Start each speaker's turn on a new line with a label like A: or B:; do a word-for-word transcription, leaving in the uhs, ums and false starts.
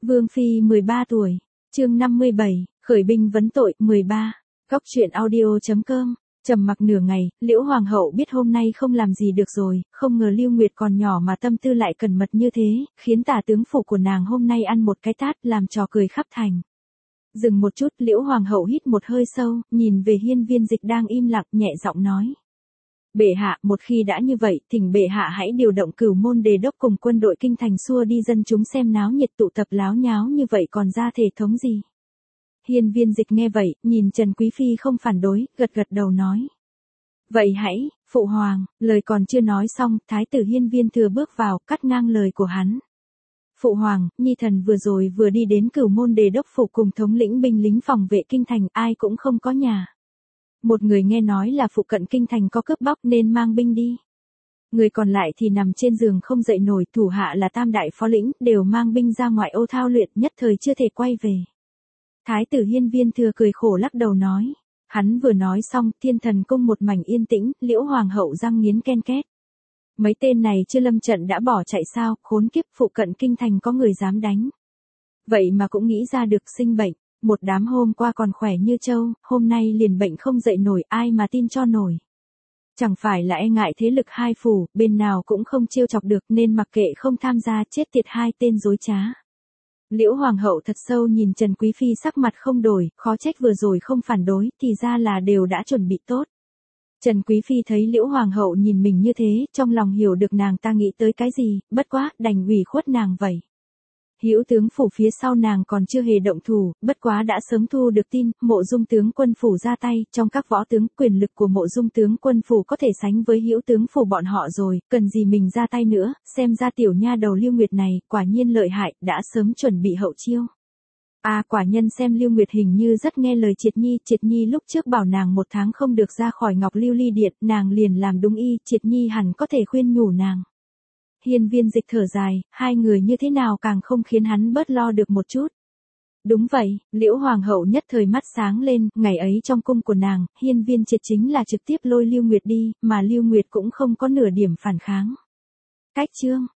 A: Vương Phi mười ba tuổi, chương năm mươi bảy, khởi binh vấn tội, mười ba, góc truyện audio chấm com. Trầm mặc nửa ngày, Liễu Hoàng hậu biết hôm nay không làm gì được rồi, không ngờ Lưu Nguyệt còn nhỏ mà tâm tư lại cẩn mật như thế, khiến tả tướng phủ của nàng hôm nay ăn một cái tát làm trò cười khắp thành. Dừng một chút, Liễu Hoàng hậu hít một hơi sâu, nhìn về Hiên Viên Dịch đang im lặng, nhẹ giọng nói. Bệ hạ, một khi đã như vậy, thỉnh bệ hạ hãy điều động Cửu Môn Đề đốc cùng quân đội kinh thành xua đi dân chúng xem náo nhiệt, tụ tập láo nháo như vậy còn ra thể thống gì. Hiên Viên Dịch nghe vậy, nhìn Trần Quý Phi không phản đối, gật gật đầu nói. Vậy hãy, phụ hoàng, lời còn chưa nói xong, Thái tử Hiên Viên Thừa bước vào, cắt ngang lời của hắn. Phụ hoàng, nhi thần vừa rồi vừa đi đến Cửu Môn Đề đốc phủ cùng thống lĩnh binh lính phòng vệ kinh thành, ai cũng không có nhà. Một người nghe nói là phụ cận kinh thành có cướp bóc nên mang binh đi. Người còn lại thì nằm trên giường không dậy nổi, thủ hạ là tam đại phó lĩnh, đều mang binh ra ngoại ô thao luyện, nhất thời chưa thể quay về. Thái tử Hiên Viên Thừa cười khổ lắc đầu nói. Hắn vừa nói xong, Thiên Thần Cung một mảnh yên tĩnh, Liễu Hoàng hậu răng nghiến ken két. Mấy tên này chưa lâm trận đã bỏ chạy sao, khốn kiếp, phụ cận kinh thành có người dám đánh. Vậy mà cũng nghĩ ra được sinh bệnh, một đám hôm qua còn khỏe như trâu, hôm nay liền bệnh không dậy nổi, ai mà tin cho nổi. Chẳng phải là e ngại thế lực hai phủ, bên nào cũng không trêu chọc được nên mặc kệ không tham gia, chết tiệt hai tên dối trá. Liễu Hoàng hậu thật sâu nhìn Trần Quý Phi sắc mặt không đổi, khó trách vừa rồi không phản đối, thì ra là đều đã chuẩn bị tốt. Trần Quý Phi thấy Liễu Hoàng hậu nhìn mình như thế, trong lòng hiểu được nàng ta nghĩ tới cái gì, bất quá, đành ủy khuất nàng vậy. Hữu tướng phủ phía sau nàng còn chưa hề động thủ, bất quá đã sớm thu được tin, Mộ Dung tướng quân phủ ra tay, trong các võ tướng, quyền lực của Mộ Dung tướng quân phủ có thể sánh với Hữu tướng phủ bọn họ rồi, cần gì mình ra tay nữa, xem ra tiểu nha đầu Lưu Nguyệt này, quả nhiên lợi hại, đã sớm chuẩn bị hậu chiêu. À, quả nhân xem Lưu Nguyệt hình như rất nghe lời Triệt Nhi, Triệt Nhi lúc trước bảo nàng một tháng không được ra khỏi Ngọc Lưu Ly Điện, nàng liền làm đúng y, Triệt Nhi hẳn có thể khuyên nhủ nàng. Hiên Viên Dịch thở dài, hai người như thế nào càng không khiến hắn bớt lo được một chút. Đúng vậy, Liễu Hoàng hậu nhất thời mắt sáng lên, ngày ấy trong cung của nàng, Hiên Viên Triệt chính là trực tiếp lôi Lưu Nguyệt đi, mà Lưu Nguyệt cũng không có nửa điểm phản kháng. Cách chương,